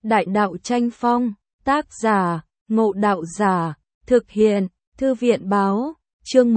Đại đạo tranh phong, tác giả, Ngộ Đạo Giả, thực hiện, Thư viện báo, chương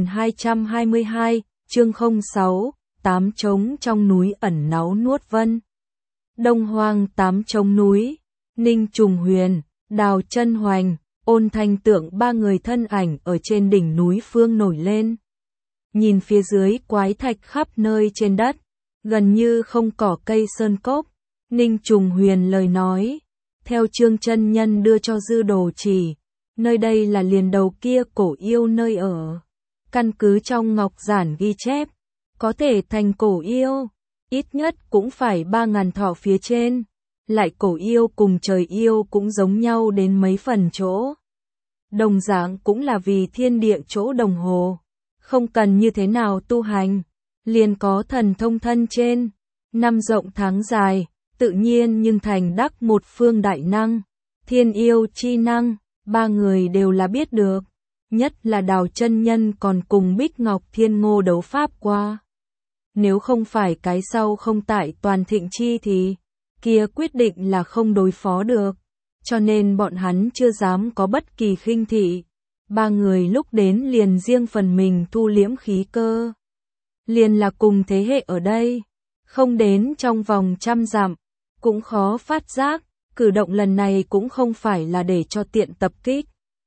1222, chương 06, 8 trống trong núi ẩn náu nuốt vân. Đông Hoang 8 trống núi, Ninh Trùng Huyền, Đào Chân Hoành, Ôn Thanh Tượng, ba người thân ảnh ở trên đỉnh núi phương nổi lên. Nhìn phía dưới quái thạch khắp nơi trên đất, gần như không cỏ cây sơn cốc. Ninh Trùng Huyền lời nói, theo Trương chân nhân đưa cho dư đồ chỉ, nơi đây là liền đầu kia cổ yêu nơi ở. Căn cứ trong ngọc giản ghi chép, có thể thành cổ yêu, ít nhất cũng phải 3.000 thọ phía trên. Lại cổ yêu cùng trời yêu cũng giống nhau đến mấy phần chỗ. Đồng dạng cũng là vì thiên địa chỗ đồng hồ, không cần như thế nào tu hành, liền có thần thông thân trên, năm rộng tháng dài, tự nhiên nhưng thành đắc một phương đại năng, thiên yêu chi năng, ba người đều là biết được, nhất là Đào chân nhân còn cùng Bích Ngọc Thiên Ngô đấu pháp qua. Nếu không phải cái sau không tại toàn thịnh chi thì kia quyết định là không đối phó được, cho nên bọn hắn chưa dám có bất kỳ khinh thị. Ba người lúc đến liền riêng phần mình thu liễm khí cơ. Liền là cùng thế hệ ở đây, không đến trong vòng 100 dặm, cũng khó phát giác, cử động lần này cũng không phải là để cho tiện tập kích,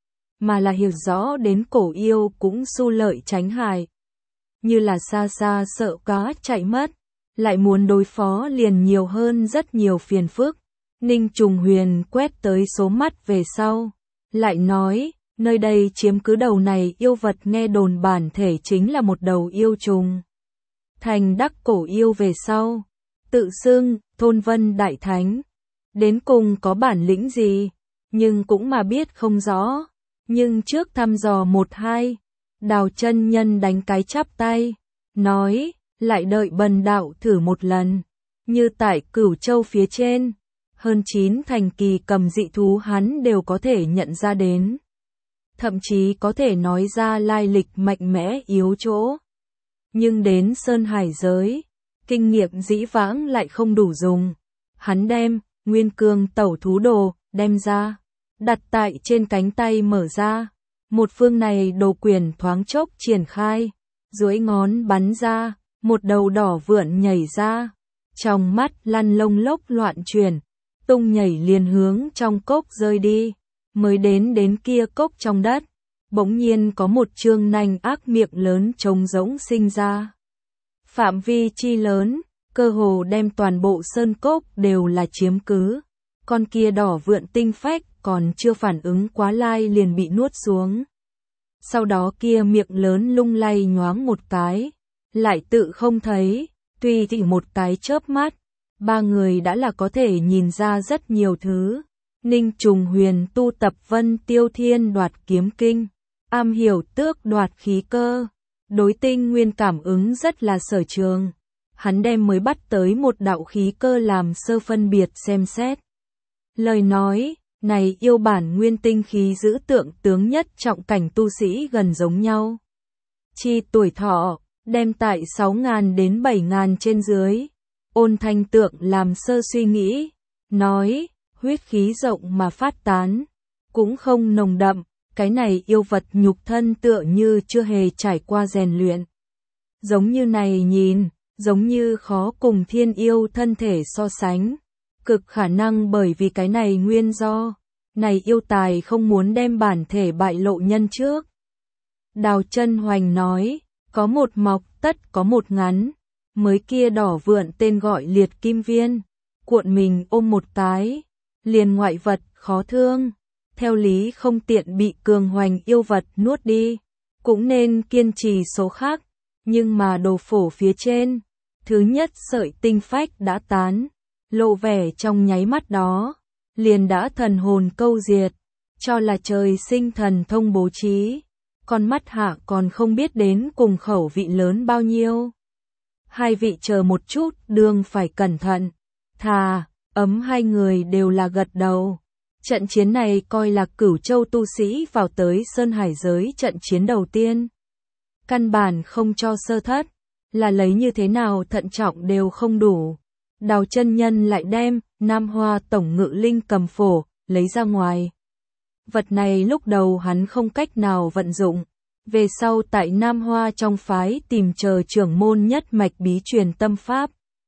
mà là hiểu rõ đến cổ yêu cũng xu lợi tránh hại. Như là xa xa sợ cá chạy mất, lại muốn đối phó liền nhiều hơn rất nhiều phiền phức. Ninh Trùng Huyền quét tới số mắt về sau, lại nói, nơi đây chiếm cứ đầu này yêu vật nghe đồn bản thể chính là một đầu yêu trùng. Thành đắc cổ yêu về sau, tự xưng, Thôn Vân Đại Thánh. Đến cùng có bản lĩnh gì, nhưng cũng mà biết không rõ. Nhưng trước thăm dò 1-2, Đào chân nhân đánh cái chắp tay, nói, lại đợi bần đạo thử một lần. Như tại Cửu Châu phía trên, hơn 9 thành kỳ cầm dị thú hắn đều có thể nhận ra đến. Thậm chí có thể nói ra lai lịch mạnh mẽ yếu chỗ. Nhưng đến Sơn Hải giới, kinh nghiệm dĩ vãng lại không đủ dùng. Hắn đem Nguyên Cương Tẩu Thú Đồ đem ra, đặt tại trên cánh tay mở ra. Một phương này đồ quyển thoáng chốc triển khai, duỗi ngón bắn ra, một đầu đỏ vượn nhảy ra. Trong mắt lăn lông lốc loạn chuyển, tung nhảy liền hướng trong cốc rơi đi. Mới đến kia cốc trong đất, bỗng nhiên có một trương nanh ác miệng lớn trống rỗng sinh ra. Phạm vi chi lớn, cơ hồ đem toàn bộ sơn cốc đều là chiếm cứ. Con kia đỏ vượn tinh phách còn chưa phản ứng quá lai liền bị nuốt xuống. Sau đó kia miệng lớn lung lay nhoáng một cái, lại tự không thấy, tuy chỉ một cái chớp mắt, ba người đã là có thể nhìn ra rất nhiều thứ. Ninh Trùng Huyền tu tập Vân Tiêu Thiên Đoạt Kiếm Kinh, am hiểu tước đoạt khí cơ, đối tinh nguyên cảm ứng rất là sở trường. Hắn đem mới bắt tới một đạo khí cơ làm sơ phân biệt xem xét. Lời nói, này yêu bản nguyên tinh khí giữ tượng tướng nhất trọng cảnh tu sĩ gần giống nhau. Chi tuổi thọ, đem tại 6.000 đến 7.000 trên dưới. Ôn Thanh Tượng làm sơ suy nghĩ, nói, huyết khí rộng mà phát tán, cũng không nồng đậm, cái này yêu vật nhục thân tựa như chưa hề trải qua rèn luyện. Giống như này nhìn, giống như khó cùng thiên yêu thân thể so sánh, cực khả năng bởi vì cái này nguyên do, này yêu tài không muốn đem bản thể bại lộ nhân trước. Đào Chân Hoành nói, có một mọc tất có một ngắn, mới kia đỏ vượn tên gọi Liệt Kim Viên, cuộn mình ôm một cái, liền ngoại vật khó thương, theo lý không tiện bị cường hoành yêu vật nuốt đi, cũng nên kiên trì số khác, nhưng mà đồ phổ phía trên, thứ nhất sợi tinh phách đã tán, lộ vẻ trong nháy mắt đó, liền đã thần hồn câu diệt, cho là trời sinh thần thông bố trí, con mắt hạ còn không biết đến cùng khẩu vị lớn bao nhiêu. Hai vị chờ một chút, đương phải cẩn thận. Thà, ấm hai người đều là gật đầu. Trận chiến này coi là Cửu Châu tu sĩ vào tới Sơn Hải giới trận chiến đầu tiên. Căn bản không cho sơ thất, là lấy như thế nào thận trọng đều không đủ. Đào chân nhân lại đem Nam Hoa tổng ngự linh cầm phổ, lấy ra ngoài. Vật này lúc đầu hắn không cách nào vận dụng. Về sau tại Nam Hoa trong phái tìm chờ trưởng môn nhất mạch bí truyền tâm pháp,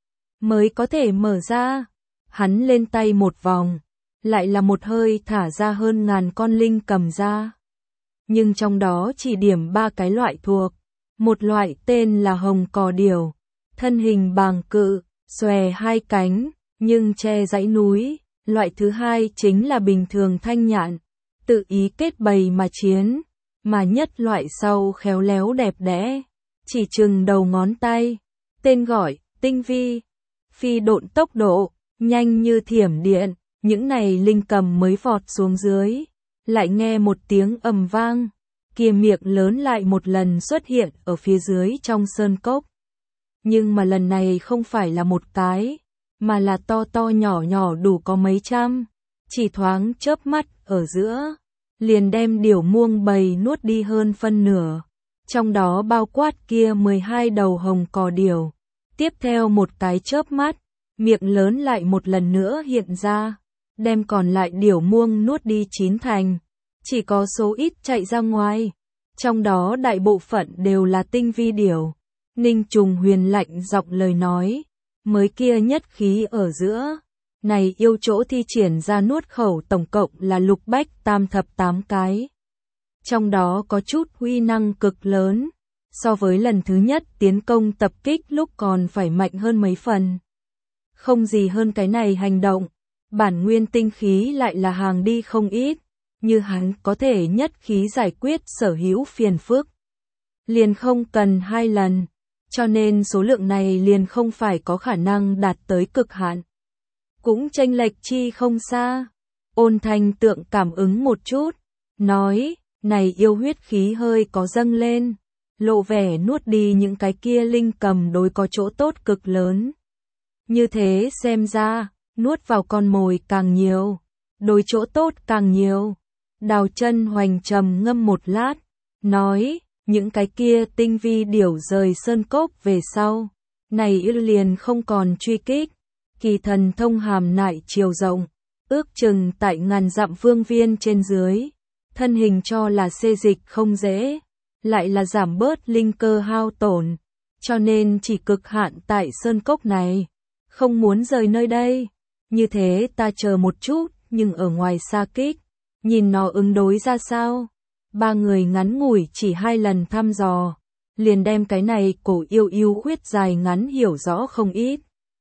mới có thể mở ra. Hắn lên tay một vòng, lại là một hơi thả ra hơn 1000 con linh cầm ra. Nhưng trong đó chỉ điểm 3 cái loại thuộc. Một loại tên là hồng cò điểu, thân hình bàng cự, xòe 2 cánh, nhưng che dãy núi. Loại thứ hai chính là bình thường thanh nhạn, tự ý kết bầy mà chiến. Mà nhất loại sau khéo léo đẹp đẽ, chỉ chừng đầu ngón tay. Tên gọi, tinh vi, phi độn tốc độ, nhanh như thiểm điện. Những này linh cầm mới vọt xuống dưới, lại nghe một tiếng ầm vang, kia miệng lớn lại một lần xuất hiện ở phía dưới trong sơn cốc. Nhưng mà lần này không phải là một cái, mà là to to nhỏ nhỏ đủ có mấy trăm, chỉ thoáng chớp mắt ở giữa, liền đem điểu muông bầy nuốt đi hơn phân nửa, trong đó bao quát kia 12 đầu hồng cò điểu. Tiếp theo một cái chớp mắt, miệng lớn lại một lần nữa hiện ra, đem còn lại điểu muông nuốt đi 9 thành, chỉ có số ít chạy ra ngoài, trong đó đại bộ phận đều là tinh vi điểu. Ninh Trùng Huyền lạnh giọng lời nói, mới kia nhất khí ở giữa, này yêu chỗ thi triển ra nuốt khẩu tổng cộng là lục bách tam thập 8 cái. Trong đó có chút uy năng cực lớn, so với lần thứ nhất tiến công tập kích lúc còn phải mạnh hơn mấy phần. Không gì hơn cái này hành động, bản nguyên tinh khí lại là hàng đi không ít, như hắn có thể nhất khí giải quyết sở hữu phiền phức. Liền không cần 2 lần, cho nên số lượng này liền không phải có khả năng đạt tới cực hạn. Cũng chênh lệch chi không xa. Ôn Thanh Tượng cảm ứng một chút, nói, này yêu huyết khí hơi có dâng lên, lộ vẻ nuốt đi những cái kia linh cầm đối có chỗ tốt cực lớn. Như thế xem ra, nuốt vào con mồi càng nhiều, đối chỗ tốt càng nhiều. Đào Chân Hoành trầm ngâm một lát, nói, những cái kia tinh vi điểu rời sơn cốc về sau, này liền không còn truy kích. Kỳ thần thông hàm nại chiều rộng, ước chừng tại 1000 dặm vương viên trên dưới, thân hình cho là xê dịch không dễ, lại là giảm bớt linh cơ hao tổn, cho nên chỉ cực hạn tại sơn cốc này, không muốn rời nơi đây. Như thế ta chờ một chút, nhưng ở ngoài xa kích, nhìn nó ứng đối ra sao. 3 người ngắn ngủi chỉ 2 lần thăm dò, liền đem cái này cổ yêu khuyết dài ngắn hiểu rõ không ít.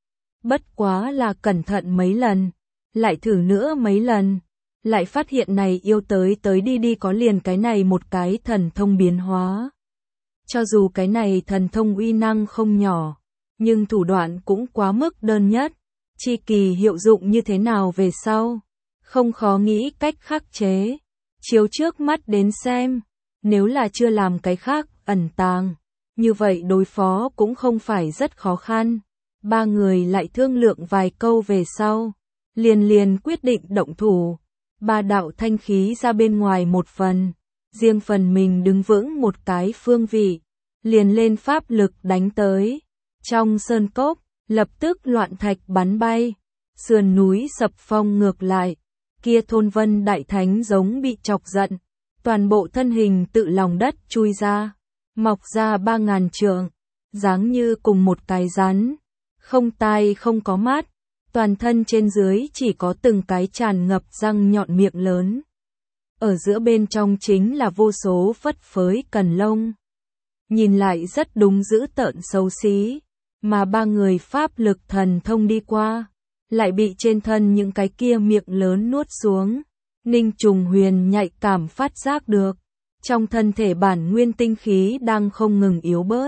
Bất quá là cẩn thận mấy lần, lại thử nữa mấy lần, lại phát hiện này yêu tới đi có liền cái này một cái thần thông biến hóa. Cho dù cái này thần thông uy năng không nhỏ, nhưng thủ đoạn cũng quá mức đơn nhất, chi kỳ hiệu dụng như thế nào về sau, không khó nghĩ cách khắc chế. Chiếu trước mắt đến xem, nếu là chưa làm cái khác ẩn tàng, như vậy đối phó cũng không phải rất khó khăn. 3 người lại thương lượng vài câu về sau, liền quyết định động thủ. 3 đạo thanh khí ra bên ngoài một phần, riêng phần mình đứng vững một cái phương vị, liền lên pháp lực đánh tới. Trong sơn cốc, lập tức loạn thạch bắn bay, sườn núi sập phong ngược lại, kia Thôn Vân Đại Thánh giống bị chọc giận, toàn bộ thân hình tự lòng đất chui ra, mọc ra 3000 trượng, dáng như cùng một cái rắn. Không tai không có mắt, toàn thân trên dưới chỉ có từng cái tràn ngập răng nhọn miệng lớn. Ở giữa bên trong chính là vô số phất phới cần lông. Nhìn lại rất đúng dữ tợn xấu xí, mà 3 người pháp lực thần thông đi qua, lại bị trên thân những cái kia miệng lớn nuốt xuống. Ninh Trùng Huyền nhạy cảm phát giác được, trong thân thể bản nguyên tinh khí đang không ngừng yếu bớt.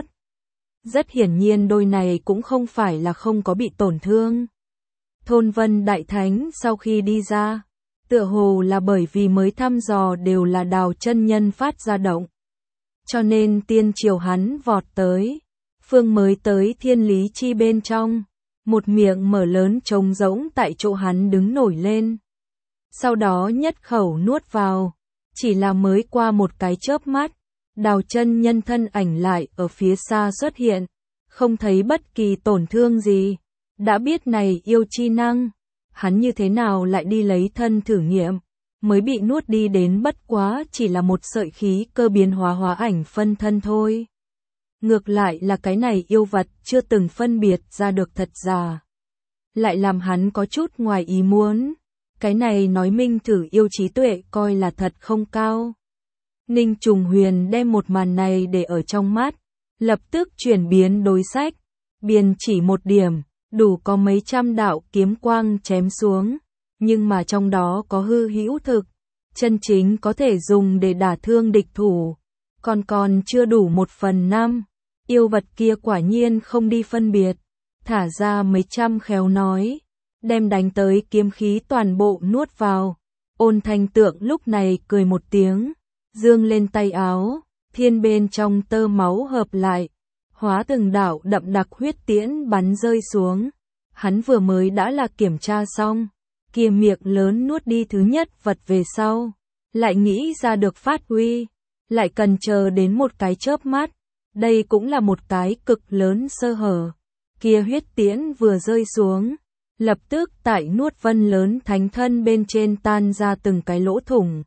Rất hiển nhiên đôi này cũng không phải là không có bị tổn thương. Thôn Vân Đại Thánh sau khi đi ra, tựa hồ là bởi vì mới thăm dò đều là Đào chân nhân phát ra động. Cho nên tiên triều hắn vọt tới, phương mới tới thiên lý chi bên trong, một miệng mở lớn trống rỗng tại chỗ hắn đứng nổi lên. Sau đó nhất khẩu nuốt vào, chỉ là mới qua một cái chớp mắt. Đào chân nhân thân ảnh lại ở phía xa xuất hiện, không thấy bất kỳ tổn thương gì, đã biết này yêu chi năng, hắn như thế nào lại đi lấy thân thử nghiệm, mới bị nuốt đi đến bất quá chỉ là một sợi khí cơ biến hóa hóa ảnh phân thân thôi. Ngược lại là cái này yêu vật chưa từng phân biệt ra được thật giả, lại làm hắn có chút ngoài ý muốn. Cái này nói minh thử yêu trí tuệ coi là thật không cao. Ninh Trùng Huyền đem một màn này để ở trong mắt, lập tức chuyển biến đối sách, biên chỉ một điểm, đủ có mấy trăm đạo kiếm quang chém xuống, nhưng mà trong đó có hư hữu thực, chân chính có thể dùng để đả thương địch thủ, còn chưa đủ 1/5. Yêu vật kia quả nhiên không đi phân biệt, thả ra mấy trăm khéo nói, đem đánh tới kiếm khí toàn bộ nuốt vào. Ôn Thanh Tượng lúc này cười một tiếng, dương lên tay áo, thiên bên trong tơ máu hợp lại, hóa từng đạo đậm đặc huyết tiễn bắn rơi xuống. Hắn vừa mới đã là kiểm tra xong, kia miệng lớn nuốt đi thứ nhất vật về sau, lại nghĩ ra được phát huy, lại cần chờ đến một cái chớp mắt, đây cũng là một cái cực lớn sơ hở. Kia huyết tiễn vừa rơi xuống, lập tức tại nuốt vân lớn thánh thân bên trên tan ra từng cái lỗ thủng.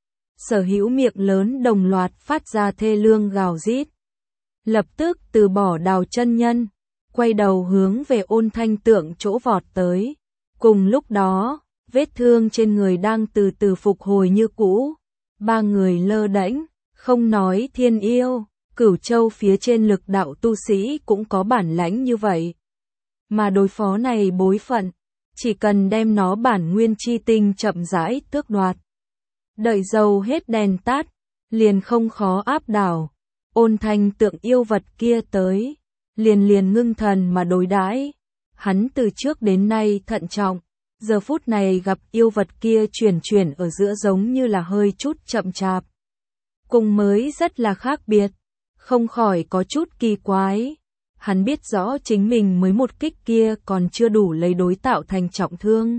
Sở hữu miệng lớn đồng loạt phát ra thê lương gào rít. Lập tức từ bỏ Đào chân nhân, quay đầu hướng về Ôn Thanh Tượng chỗ vọt tới. Cùng lúc đó, vết thương trên người đang từ từ phục hồi như cũ. Ba người lơ đễnh, không nói thiên yêu, Cửu Châu phía trên lực đạo tu sĩ cũng có bản lãnh như vậy. Mà đối phó này bối phận, chỉ cần đem nó bản nguyên chi tinh chậm rãi tước đoạt. Đợi dầu hết đèn tắt, liền không khó áp đảo. Ôn Thanh Tượng yêu vật kia tới, liền ngưng thần mà đối đãi. Hắn từ trước đến nay thận trọng, giờ phút này gặp yêu vật kia chuyển ở giữa giống như là hơi chút chậm chạp. Cùng mới rất là khác biệt, không khỏi có chút kỳ quái. Hắn biết rõ chính mình mới một kích kia còn chưa đủ lấy đối tạo thành trọng thương.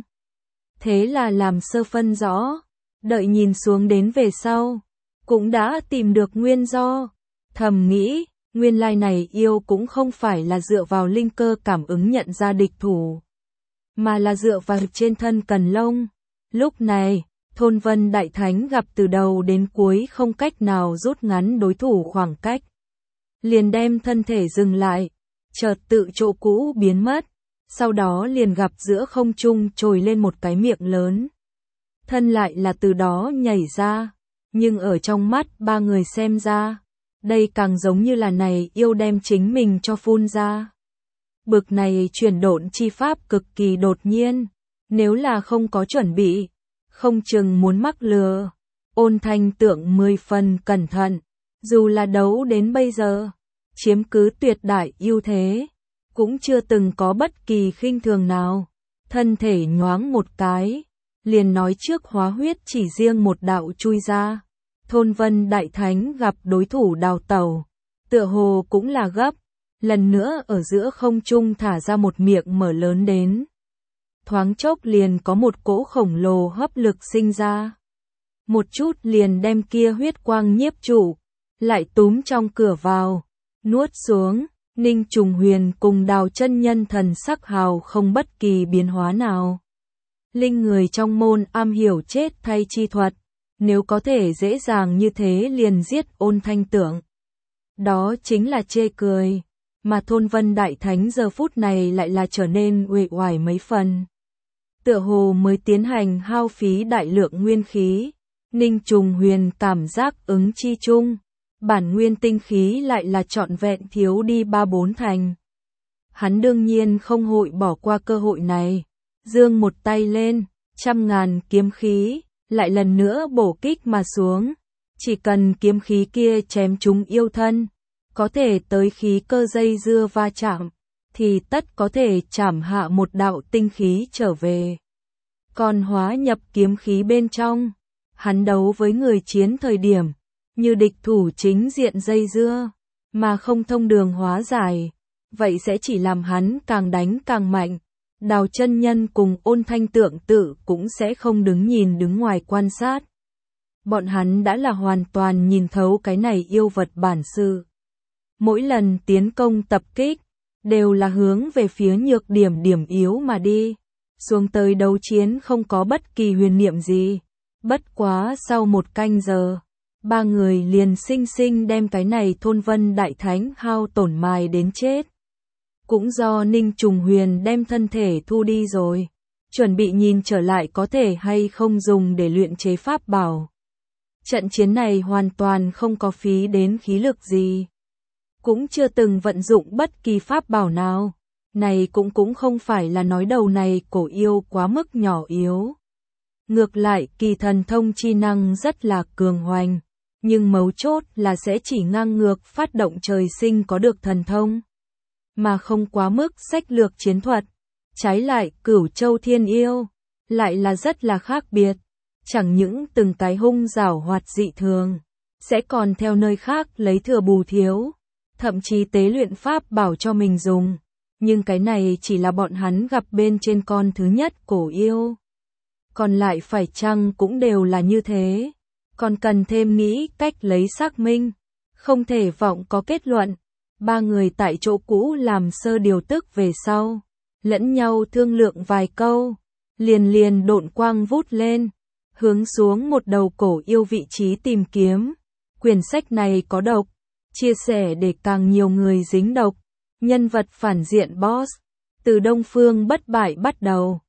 Thế là làm sơ phân rõ, đợi nhìn xuống đến về sau, cũng đã tìm được nguyên do. Thầm nghĩ, nguyên lai này yêu cũng không phải là dựa vào linh cơ cảm ứng nhận ra địch thủ, mà là dựa vào trên thân cần lông. Lúc này, Thôn Vân Đại Thánh gặp từ đầu đến cuối không cách nào rút ngắn đối thủ khoảng cách, liền đem thân thể dừng lại, chợt tự chỗ cũ biến mất, sau đó liền gặp giữa không trung trồi lên một cái miệng lớn. Thân lại là từ đó nhảy ra, nhưng ở trong mắt ba người xem ra, đây càng giống như là này yêu đem chính mình cho phun ra. Bực này chuyển độn chi pháp cực kỳ đột nhiên, nếu là không có chuẩn bị, không chừng muốn mắc lừa. Ôn Thanh Tượng 10 phần cẩn thận, dù là đấu đến bây giờ, chiếm cứ tuyệt đại ưu thế, cũng chưa từng có bất kỳ khinh thường nào. Thân thể nhoáng một cái, liền nói trước hóa huyết chỉ riêng một đạo chui ra. Thôn Vân Đại Thánh gặp đối thủ đào tẩu, tựa hồ cũng là gấp, lần nữa ở giữa không trung thả ra một miệng mở lớn đến. Thoáng chốc liền có một cỗ khổng lồ hấp lực sinh ra. Một chút liền đem kia huyết quang nhiếp trụ, lại túm trong cửa vào, nuốt xuống. Ninh Trùng Huyền cùng Đào chân nhân thần sắc hào không bất kỳ biến hóa nào. Linh người trong môn am hiểu chết thay chi thuật, nếu có thể dễ dàng như thế liền giết Ôn Thanh Tượng, đó chính là chê cười. Mà Thôn Vân Đại Thánh giờ phút này lại là trở nên uể oải mấy phần, tựa hồ mới tiến hành hao phí đại lượng nguyên khí. Ninh Trùng Huyền cảm giác ứng chi chung, bản nguyên tinh khí lại là trọn vẹn thiếu đi 3/4 thành. Hắn đương nhiên không hội bỏ qua cơ hội này, giương một tay lên, 100.000 kiếm khí, lại lần nữa bổ kích mà xuống. Chỉ cần kiếm khí kia chém trúng yêu thân, có thể tới khí cơ dây dưa va chạm, thì tất có thể chảm hạ một đạo tinh khí trở về. Còn hóa nhập kiếm khí bên trong, hắn đấu với người chiến thời điểm, như địch thủ chính diện dây dưa, mà không thông đường hóa giải, vậy sẽ chỉ làm hắn càng đánh càng mạnh. Đào chân nhân cùng Ôn Thanh Tượng tự cũng sẽ không đứng ngoài quan sát. Bọn hắn đã là hoàn toàn nhìn thấu cái này yêu vật bản sự. Mỗi lần tiến công tập kích, đều là hướng về phía nhược điểm điểm yếu mà đi. xuống tới đấu chiến không có bất kỳ huyền niệm gì. Bất quá sau 1 canh giờ, 3 người liền sinh sinh đem cái này thôn Vân Đại Thánh hao tổn mài đến chết. Cũng do Ninh Trùng Huyền đem thân thể thu đi rồi, chuẩn bị nhìn trở lại có thể hay không dùng để luyện chế pháp bảo. Trận chiến này hoàn toàn không có phí đến khí lực gì, cũng chưa từng vận dụng bất kỳ pháp bảo nào. Này cũng không phải là nói đầu này cổ yêu quá mức nhỏ yếu. Ngược lại kỳ thần thông chi năng rất là cường hoành, nhưng mấu chốt là sẽ chỉ ngang ngược phát động trời sinh có được thần thông, mà không quá mức sách lược chiến thuật. Trái lại Cửu Châu Thiên Yêu lại là rất là khác biệt, chẳng những từng cái hung giảo hoạt dị thường, sẽ còn theo nơi khác lấy thừa bù thiếu, thậm chí tế luyện pháp bảo cho mình dùng. Nhưng cái này chỉ là bọn hắn gặp bên trên con thứ nhất cổ yêu. Còn lại phải chăng cũng đều là như thế, còn cần thêm nghĩ cách lấy xác minh, không thể vọng có kết luận. 3 người tại chỗ cũ làm sơ điều tức về sau, lẫn nhau thương lượng vài câu, liền độn quang vút lên, hướng xuống một đầu cổ yêu vị trí tìm kiếm. Quyển sách này có độc, chia sẻ để càng nhiều người dính độc. Nhân vật phản diện boss, từ Đông Phương Bất Bại bắt đầu,